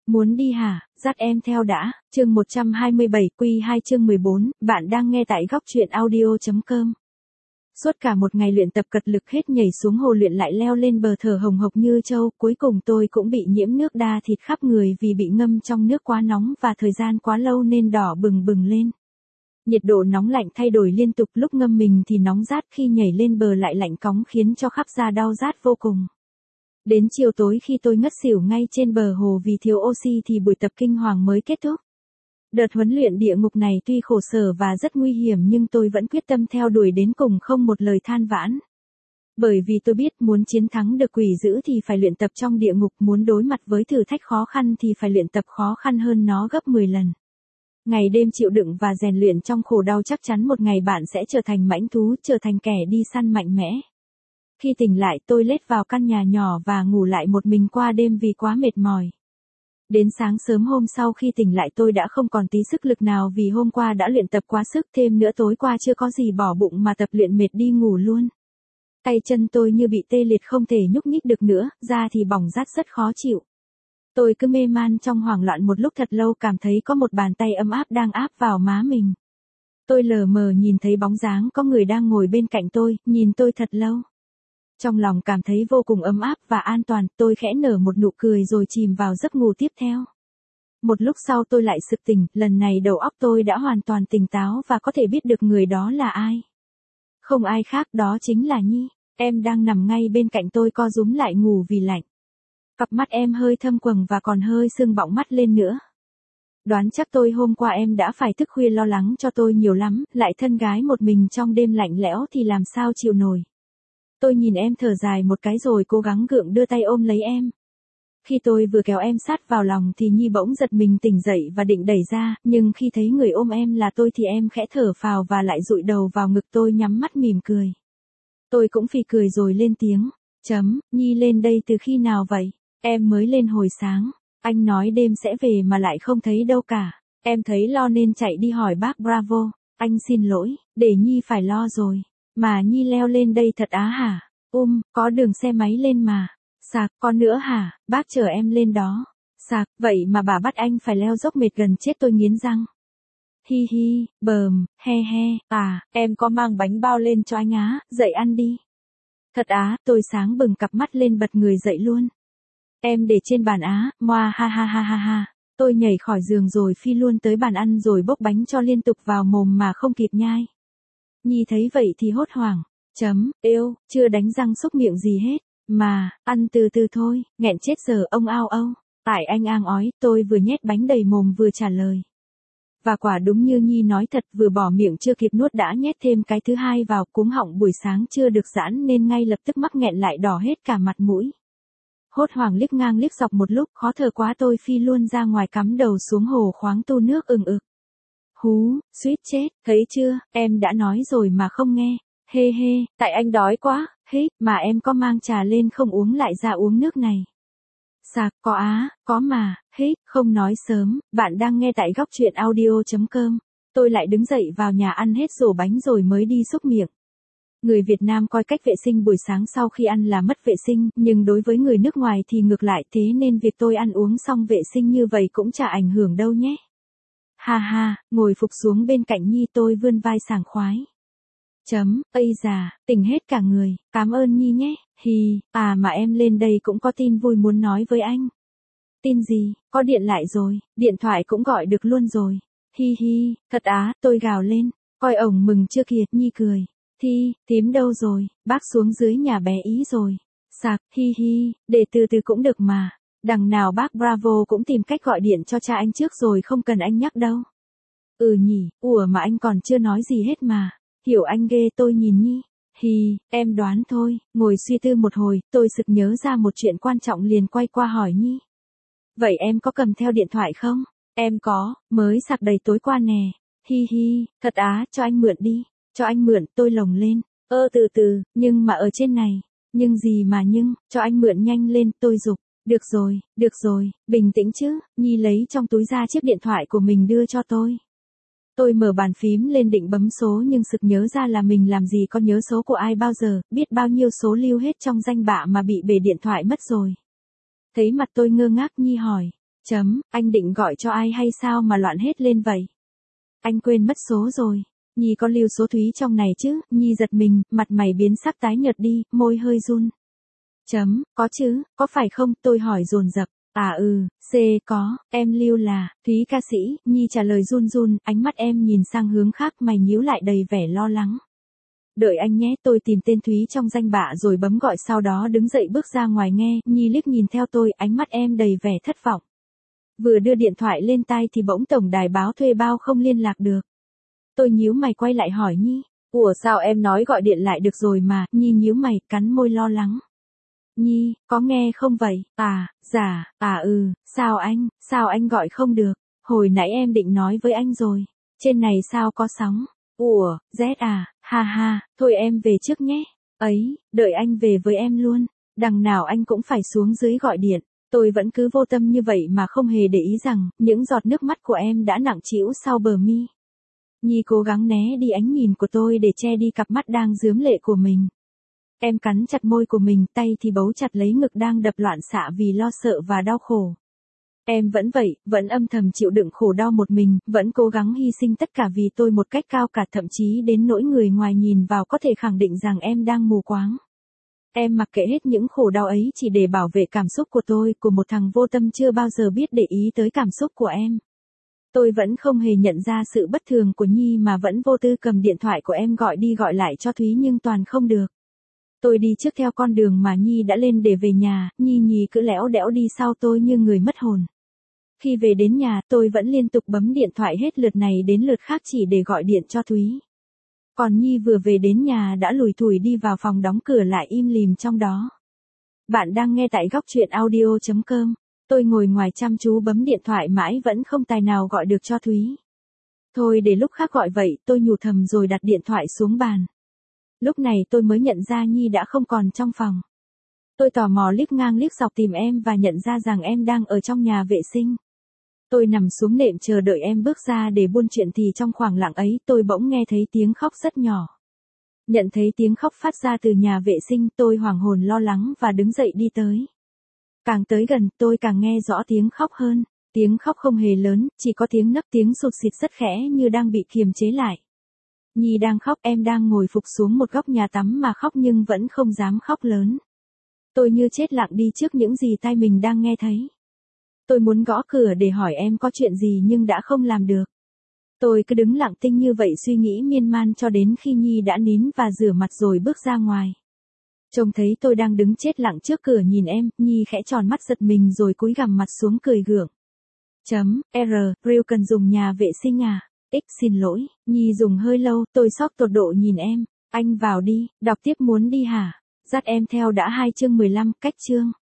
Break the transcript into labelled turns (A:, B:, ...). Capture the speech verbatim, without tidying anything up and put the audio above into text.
A: Muốn đi hả, dắt em theo đã, chương một trăm hai mươi bảy quy hai chương mười bốn, bạn đang nghe tại góc truyện audio.com. Suốt cả một ngày luyện tập cật lực hết nhảy xuống hồ luyện lại leo lên bờ thở hồng hộc như trâu, cuối cùng tôi cũng bị nhiễm nước đa thịt khắp người vì bị ngâm trong nước quá nóng và thời gian quá lâu nên đỏ bừng bừng lên. Nhiệt độ nóng lạnh thay đổi liên tục, lúc ngâm mình thì nóng rát, khi nhảy lên bờ lại lạnh cóng khiến cho khắp da đau rát vô cùng. Đến chiều tối khi tôi ngất xỉu ngay trên bờ hồ vì thiếu oxy thì buổi tập kinh hoàng mới kết thúc. Đợt huấn luyện địa ngục này tuy khổ sở và rất nguy hiểm nhưng tôi vẫn quyết tâm theo đuổi đến cùng, không một lời than vãn. Bởi vì tôi biết muốn chiến thắng được quỷ dữ thì phải luyện tập trong địa ngục, muốn đối mặt với thử thách khó khăn thì phải luyện tập khó khăn hơn nó gấp mười lần. Ngày đêm chịu đựng và rèn luyện trong khổ đau, chắc chắn một ngày bạn sẽ trở thành mãnh thú, trở thành kẻ đi săn mạnh mẽ. Khi tỉnh lại tôi lết vào căn nhà nhỏ và ngủ lại một mình qua đêm vì quá mệt mỏi. Đến sáng sớm hôm sau khi tỉnh lại tôi đã không còn tí sức lực nào vì hôm qua đã luyện tập quá sức, thêm nữa tối qua chưa có gì bỏ bụng mà tập luyện mệt đi ngủ luôn. Tay chân tôi như bị tê liệt không thể nhúc nhích được nữa, da thì bỏng rát rất khó chịu. Tôi cứ mê man trong hoảng loạn một lúc thật lâu, cảm thấy có một bàn tay ấm áp đang áp vào má mình. Tôi lờ mờ nhìn thấy bóng dáng có người đang ngồi bên cạnh tôi, nhìn tôi thật lâu. Trong lòng cảm thấy vô cùng ấm áp và an toàn, tôi khẽ nở một nụ cười rồi chìm vào giấc ngủ tiếp theo. Một lúc sau tôi lại sực tỉnh, lần này đầu óc tôi đã hoàn toàn tỉnh táo và có thể biết được người đó là ai. Không ai khác, đó chính là Nhi. Em đang nằm ngay bên cạnh tôi co rúm lại ngủ vì lạnh. Cặp mắt em hơi thâm quầng và còn hơi sưng bọng mắt lên nữa. Đoán chắc tôi hôm qua em đã phải thức khuya lo lắng cho tôi nhiều lắm, lại thân gái một mình trong đêm lạnh lẽo thì làm sao chịu nổi. Tôi nhìn em thở dài một cái rồi cố gắng gượng đưa tay ôm lấy em. Khi tôi vừa kéo em sát vào lòng thì Nhi bỗng giật mình tỉnh dậy và định đẩy ra, nhưng khi thấy người ôm em là tôi thì em khẽ thở phào và lại dụi đầu vào ngực tôi, nhắm mắt mỉm cười. Tôi cũng phì cười rồi lên tiếng, chấm, Nhi lên đây từ khi nào vậy? Em mới lên hồi sáng, anh nói đêm sẽ về mà lại không thấy đâu cả. Em thấy lo nên chạy đi hỏi bác Bravo, anh xin lỗi, để Nhi phải lo rồi. Mà Nhi leo lên đây thật á hả? Um, có đường xe máy lên mà. Sạc, con nữa hả? Bác chở em lên đó. Sạc, vậy mà bà bắt anh phải leo dốc mệt gần chết, tôi nghiến răng. Hi hi, bờm, he he, à, em có mang bánh bao lên cho anh á, dậy ăn đi. Thật á, tôi sáng bừng cặp mắt lên bật người dậy luôn. Em để trên bàn á, moa ha ha ha ha ha. Tôi nhảy khỏi giường rồi phi luôn tới bàn ăn rồi bốc bánh cho liên tục vào mồm mà không kịp nhai. Nhi thấy vậy thì hốt hoảng, chấm, êu, chưa đánh răng xúc miệng gì hết, mà, ăn từ từ thôi, nghẹn chết giờ ông ao âu, tại anh ang ói, tôi vừa nhét bánh đầy mồm vừa trả lời. Và quả đúng như Nhi nói thật, vừa bỏ miệng chưa kịp nuốt đã nhét thêm cái thứ hai vào, cuống họng buổi sáng chưa được giãn nên ngay lập tức mắc nghẹn lại đỏ hết cả mặt mũi. Hốt hoảng liếc ngang liếc dọc một lúc, khó thở quá tôi phi luôn ra ngoài cắm đầu xuống hồ khoáng tu nước ừng ực. Hú, suýt chết, thấy chưa, em đã nói rồi mà không nghe, hê hê, tại anh đói quá, hết, mà em có mang trà lên không, uống lại ra uống nước này. Sạc, có á, có mà, hết, không nói sớm, bạn đang nghe tại góc truyện audio.com. Tôi lại đứng dậy vào nhà ăn hết rổ bánh rồi mới đi xúc miệng. Người Việt Nam coi cách vệ sinh buổi sáng sau khi ăn là mất vệ sinh, nhưng đối với người nước ngoài thì ngược lại, thế nên việc tôi ăn uống xong vệ sinh như vậy cũng chả ảnh hưởng đâu nhé. Ha ha, ngồi phục xuống bên cạnh Nhi tôi vươn vai sảng khoái. Chấm, ây già, tỉnh hết cả người, cảm ơn Nhi nhé, hi, à mà em lên đây cũng có tin vui muốn nói với anh. Tin gì, có điện lại rồi, điện thoại cũng gọi được luôn rồi. Hi hi, thật á, tôi gào lên, coi ổng mừng chưa kìa, Nhi cười. Thi, tím đâu rồi, bác xuống dưới nhà bé Ý rồi. Sạc, hi hi, để từ từ cũng được mà. Đằng nào bác Bravo cũng tìm cách gọi điện cho cha anh trước rồi, không cần anh nhắc đâu. Ừ nhỉ, ủa mà anh còn chưa nói gì hết mà. Hiểu anh ghê, tôi nhìn Nhi. Hi, em đoán thôi, ngồi suy tư một hồi, tôi sực nhớ ra một chuyện quan trọng liền quay qua hỏi Nhi. Vậy em có cầm theo điện thoại không? Em có, mới sạc đầy tối qua nè. Hi hi, thật á, cho anh mượn đi. Cho anh mượn, tôi lồng lên. Ơ từ từ, nhưng mà ở trên này. Nhưng gì mà nhưng, cho anh mượn nhanh lên, tôi giục. Được rồi, được rồi, bình tĩnh chứ. Nhi lấy trong túi ra chiếc điện thoại của mình đưa cho tôi. Tôi mở bàn phím lên định bấm số nhưng sực nhớ ra là mình làm gì có nhớ số của ai bao giờ, biết bao nhiêu số lưu hết trong danh bạ mà bị bể điện thoại mất rồi. Thấy mặt tôi ngơ ngác, Nhi hỏi, Chấm, anh định gọi cho ai hay sao mà loạn hết lên vậy? Anh quên mất số rồi. Nhi có lưu số Thúy trong này chứ? Nhi giật mình, mặt mày biến sắc tái nhợt đi, môi hơi run. Chấm, có chứ, có phải không? Tôi hỏi dồn dập. À ừ, C, có, em lưu là, Thúy ca sĩ. Nhi trả lời run run, ánh mắt em nhìn sang hướng khác, mày nhíu lại đầy vẻ lo lắng. Đợi anh nhé, tôi tìm tên Thúy trong danh bạ rồi bấm gọi, sau đó đứng dậy bước ra ngoài nghe. Nhi liếc nhìn theo tôi, ánh mắt em đầy vẻ thất vọng. Vừa đưa điện thoại lên tai thì bỗng tổng đài báo thuê bao không liên lạc được. Tôi nhíu mày quay lại hỏi Nhi. Ủa sao em nói gọi điện lại được rồi mà? Nhi nhíu mày, cắn môi lo lắng. Nhi, có nghe không vậy? À, dạ, à ừ, sao anh, sao anh gọi không được? Hồi nãy em định nói với anh rồi. Trên này sao có sóng? Ủa, Z à, ha ha, thôi em về trước nhé. Ấy, đợi anh về với em luôn. Đằng nào anh cũng phải xuống dưới gọi điện. Tôi vẫn cứ vô tâm như vậy mà không hề để ý rằng, những giọt nước mắt của em đã nặng trĩu sau bờ mi. Nhi cố gắng né đi ánh nhìn của tôi để che đi cặp mắt đang rướm lệ của mình. Em cắn chặt môi của mình, tay thì bấu chặt lấy ngực đang đập loạn xạ vì lo sợ và đau khổ. Em vẫn vậy, vẫn âm thầm chịu đựng khổ đau một mình, vẫn cố gắng hy sinh tất cả vì tôi một cách cao cả, thậm chí đến nỗi người ngoài nhìn vào có thể khẳng định rằng em đang mù quáng. Em mặc kệ hết những khổ đau ấy chỉ để bảo vệ cảm xúc của tôi, của một thằng vô tâm chưa bao giờ biết để ý tới cảm xúc của em. Tôi vẫn không hề nhận ra sự bất thường của Nhi mà vẫn vô tư cầm điện thoại của em gọi đi gọi lại cho Thúy nhưng toàn không được. Tôi đi trước theo con đường mà Nhi đã lên để về nhà, Nhi Nhi cứ lẽo đẽo đi sau tôi như người mất hồn. Khi về đến nhà, tôi vẫn liên tục bấm điện thoại hết lượt này đến lượt khác chỉ để gọi điện cho Thúy. Còn Nhi vừa về đến nhà đã lủi thủi đi vào phòng đóng cửa lại im lìm trong đó. Bạn đang nghe tại góc truyện audio chấm com. Tôi ngồi ngoài chăm chú bấm điện thoại mãi vẫn không tài nào gọi được cho Thúy. Thôi để lúc khác gọi vậy, tôi nhủ thầm rồi đặt điện thoại xuống bàn. Lúc này tôi mới nhận ra Nhi đã không còn trong phòng. Tôi tò mò liếc ngang liếc dọc tìm em và nhận ra rằng em đang ở trong nhà vệ sinh. Tôi nằm xuống nệm chờ đợi em bước ra để buôn chuyện thì trong khoảng lặng ấy tôi bỗng nghe thấy tiếng khóc rất nhỏ. Nhận thấy tiếng khóc phát ra từ nhà vệ sinh, tôi hoảng hồn lo lắng và đứng dậy đi tới. Càng tới gần tôi càng nghe rõ tiếng khóc hơn. Tiếng khóc không hề lớn, chỉ có tiếng nấc, tiếng sụt sịt rất khẽ như đang bị kiềm chế lại. Nhi đang khóc, em đang ngồi phục xuống một góc nhà tắm mà khóc nhưng vẫn không dám khóc lớn. Tôi như chết lặng đi trước những gì tai mình đang nghe thấy. Tôi muốn gõ cửa để hỏi em có chuyện gì nhưng đã không làm được. Tôi cứ đứng lặng tinh như vậy suy nghĩ miên man cho đến khi Nhi đã nín và rửa mặt rồi bước ra ngoài. Trông thấy tôi đang đứng chết lặng trước cửa nhìn em, Nhi khẽ tròn mắt giật mình rồi cúi gằm mặt xuống cười gượng. Chấm, R, Real cần dùng nhà vệ sinh à? X xin lỗi, Nhi dùng hơi lâu, tôi sốc tột độ nhìn em. Anh vào đi, đọc tiếp muốn đi hả? Dắt em theo đã hai chương mười lăm, cách chương.